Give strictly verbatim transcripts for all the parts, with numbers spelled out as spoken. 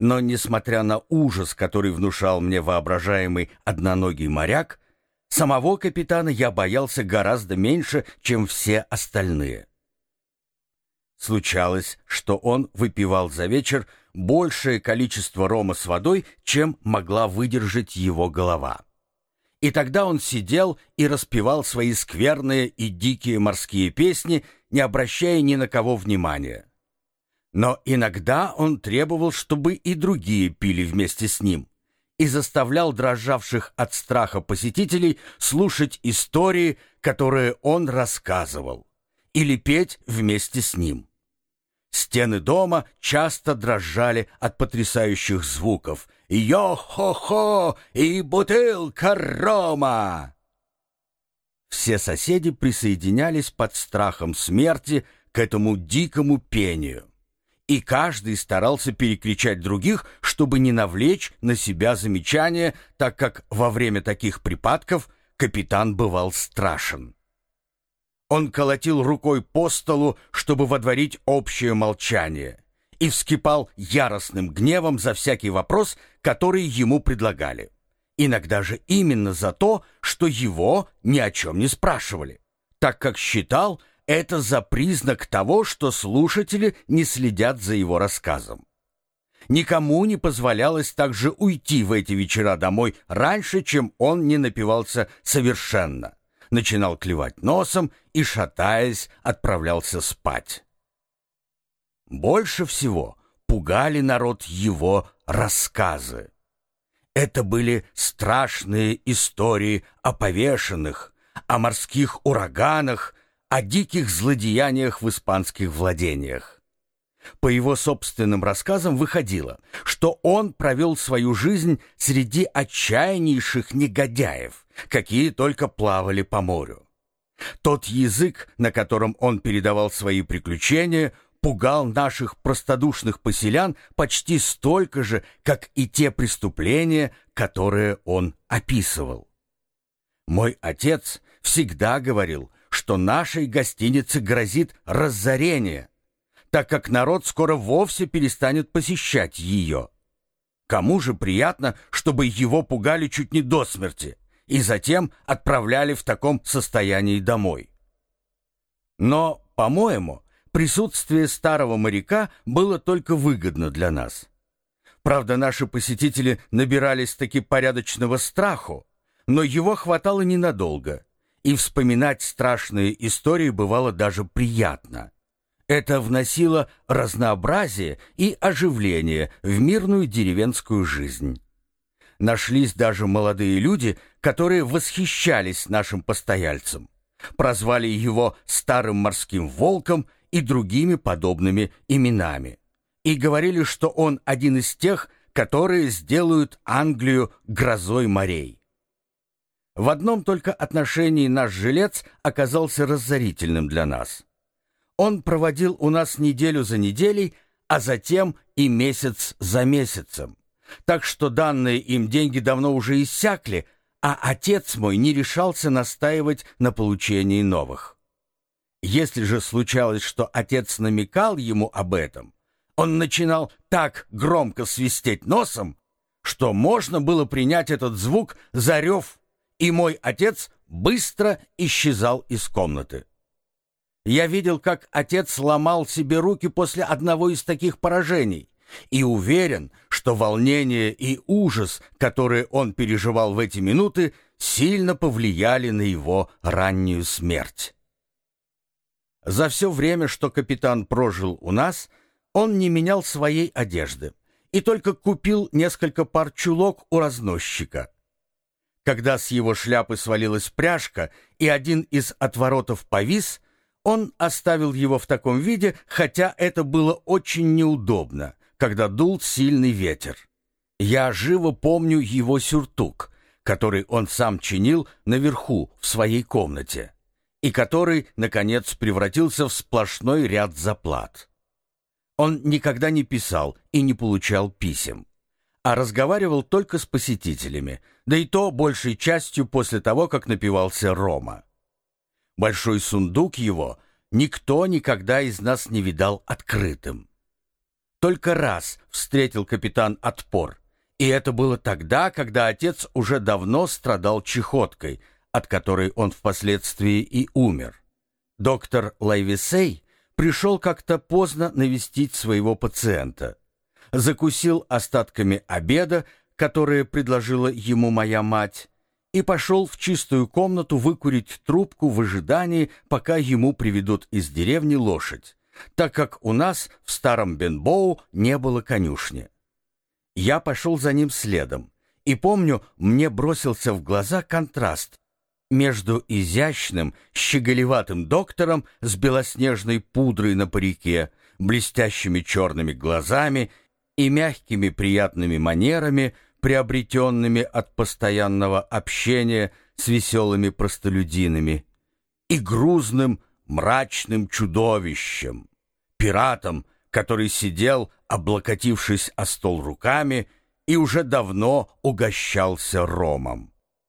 Но, несмотря на ужас, который внушал мне воображаемый одноногий моряк, самого капитана я боялся гораздо меньше, чем все остальные. Случалось, что он выпивал за вечер большее количество рома с водой, чем могла выдержать его голова. И тогда он сидел и распевал свои скверные и дикие морские песни, не обращая ни на кого внимания. Но иногда он требовал, чтобы и другие пили вместе с ним, и заставлял дрожавших от страха посетителей слушать истории, которые он рассказывал, или петь вместе с ним. Стены дома часто дрожали от потрясающих звуков. «Йо-хо-хо! И бутылка рома!» Все соседи присоединялись под страхом смерти к этому дикому пению, и каждый старался перекричать других, чтобы не навлечь на себя замечания, так как во время таких припадков капитан бывал страшен. Он колотил рукой по столу, чтобы водворить общее молчание, и вскипал яростным гневом за всякий вопрос, который ему предлагали. Иногда же именно за то, что его ни о чем не спрашивали, так как считал это за признак того, что слушатели не следят за его рассказом. Никому не позволялось также уйти в эти вечера домой раньше, чем он не напивался совершенно, начинал клевать носом и, шатаясь, отправлялся спать. Больше всего пугали народ его рассказы. Это были страшные истории о повешенных, о морских ураганах, о диких злодеяниях в испанских владениях. По его собственным рассказам выходило, что он провел свою жизнь среди отчаяннейших негодяев, какие только плавали по морю. Тот язык, на котором он передавал свои приключения, пугал наших простодушных поселян почти столько же, как и те преступления, которые он описывал. Мой отец всегда говорил, что нашей гостинице грозит разорение, так как народ скоро вовсе перестанет посещать ее. Кому же приятно, чтобы его пугали чуть не до смерти и затем отправляли в таком состоянии домой? Но, по-моему, присутствие старого моряка было только выгодно для нас. Правда, наши посетители набирались таки порядочного страху, но его хватало ненадолго, и вспоминать страшные истории бывало даже приятно. Это вносило разнообразие и оживление в мирную деревенскую жизнь. Нашлись даже молодые люди, которые восхищались нашим постояльцем, прозвали его «старым морским волком» и другими подобными именами, и говорили, что он один из тех, которые сделают Англию грозой морей. В одном только отношении наш жилец оказался разорительным для нас. Он проводил у нас неделю за неделей, а затем и месяц за месяцем, так что данные им деньги давно уже иссякли, а отец мой не решался настаивать на получении новых. Если же случалось, что отец намекал ему об этом, он начинал так громко свистеть носом, что можно было принять этот звук за рев, и мой отец быстро исчезал из комнаты. Я видел, как отец ломал себе руки после одного из таких поражений, и уверен, что волнение и ужас, которые он переживал в эти минуты, сильно повлияли на его раннюю смерть. За все время, что капитан прожил у нас, он не менял своей одежды и только купил несколько пар чулок у разносчика. Когда с его шляпы свалилась пряжка и один из отворотов повис, он оставил его в таком виде, хотя это было очень неудобно, когда дул сильный ветер. Я живо помню его сюртук, который он сам чинил наверху в своей комнате, и который, наконец, превратился в сплошной ряд заплат. Он никогда не писал и не получал писем, а разговаривал только с посетителями, да и то большей частью после того, как напивался рома. Большой сундук его никто никогда из нас не видал открытым. только раз встретил капитан отпор, и это было тогда, когда отец уже давно страдал чехоткой, от которой он впоследствии и умер. Доктор Лайвисей пришел как-то поздно навестить своего пациента. Закусил остатками обеда, которые предложила ему моя мать, и пошел в чистую комнату выкурить трубку в ожидании, пока ему приведут из деревни лошадь, так как у нас в старом Бенбоу не было конюшни. Я пошел за ним следом, и помню, мне бросился в глаза контраст между изящным, щеголеватым доктором с белоснежной пудрой на парике, блестящими черными глазами и мягкими приятными манерами, приобретенными от постоянного общения с веселыми простолюдинами, и грузным, мрачным чудовищем, пиратом, который сидел, облокотившись о стол руками, и уже давно угощался ромом.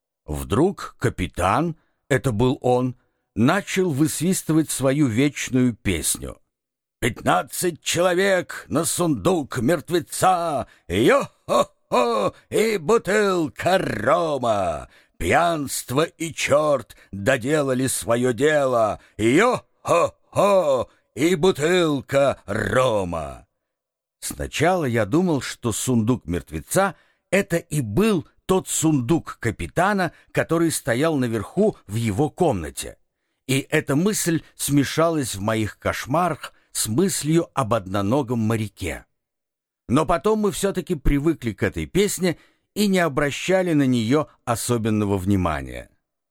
Вдруг капитан, это был он, начал высвистывать свою вечную песню. «Пятнадцать человек на сундук мертвеца! Йо-хо-хо! И бутылка рома! Пьянство и черт доделали свое дело! Йо-хо-хо! И бутылка рома!» Сначала я думал, что сундук мертвеца — это и был тот сундук капитана, который стоял наверху в его комнате. И эта мысль смешалась в моих кошмарах с мыслью об одноногом моряке. Но потом мы все-таки привыкли к этой песне и не обращали на нее особенного внимания.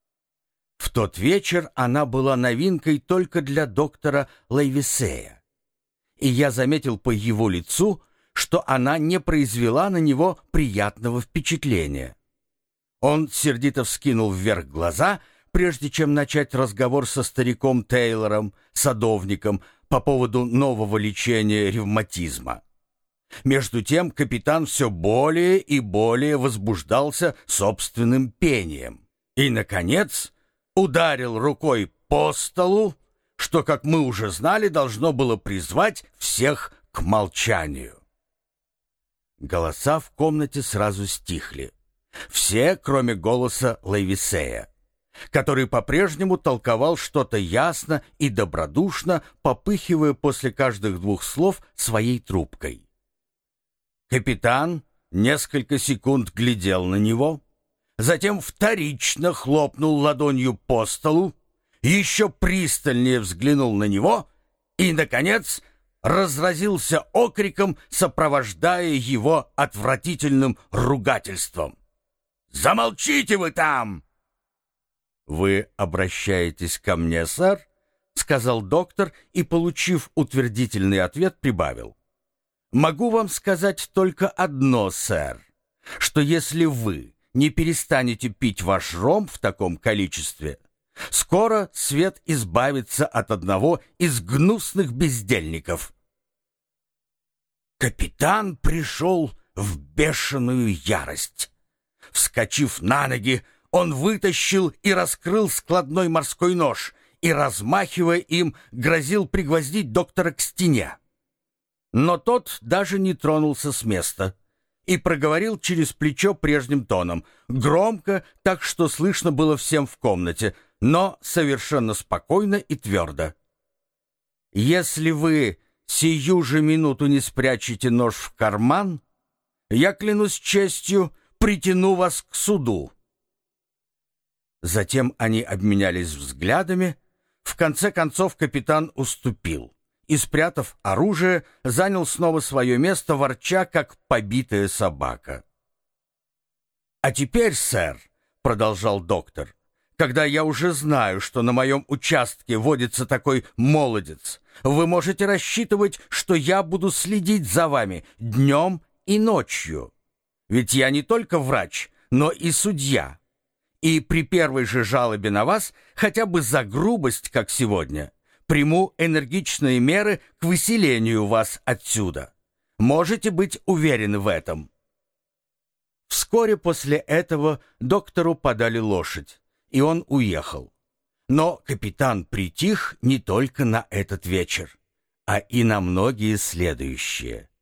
В тот вечер она была новинкой только для доктора Лайвисея, и я заметил по его лицу, что она не произвела на него приятного впечатления. Он сердито вскинул вверх глаза, прежде чем начать разговор со стариком Тейлором, садовником, по поводу нового лечения ревматизма. Между тем капитан все более и более возбуждался собственным пением и, наконец, ударил рукой по столу, что, как мы уже знали, должно было призвать всех к молчанию. Голоса в комнате сразу стихли. Все, кроме голоса Лайвисея, который по-прежнему толковал что-то ясно и добродушно, попыхивая после каждых двух слов своей трубкой. Капитан несколько секунд глядел на него, затем вторично хлопнул ладонью по столу, еще пристальнее взглянул на него и, наконец, разразился окриком, сопровождая его отвратительным ругательством. «Замолчите вы там!» «Вы обращаетесь ко мне, сэр?» — сказал доктор и, получив утвердительный ответ, прибавил. «Могу вам сказать только одно, сэр, что если вы не перестанете пить ваш ром в таком количестве, скоро свет избавится от одного из гнусных бездельников». Капитан пришел в бешеную ярость. Вскочив на ноги, он вытащил и раскрыл складной морской нож и, размахивая им, грозил пригвоздить доктора к стене. Но тот даже не тронулся с места и проговорил через плечо прежним тоном, громко, так что слышно было всем в комнате, но совершенно спокойно и твердо. «Если вы сию же минуту не спрячете нож в карман, я, клянусь честью, притяну вас к суду». Затем они обменялись взглядами. В конце концов капитан уступил и, спрятав оружие, занял снова свое место, ворча, как побитая собака. «А теперь, сэр, — продолжал доктор, — когда я уже знаю, что на моем участке водится такой молодец, вы можете рассчитывать, что я буду следить за вами днем и ночью. Ведь я не только врач, но и судья. И при первой же жалобе на вас, хотя бы за грубость, как сегодня, приму энергичные меры к выселению вас отсюда. Можете быть уверены в этом». Вскоре после этого доктору подали лошадь, и он уехал. Но капитан притих не только на этот вечер, а и на многие следующие.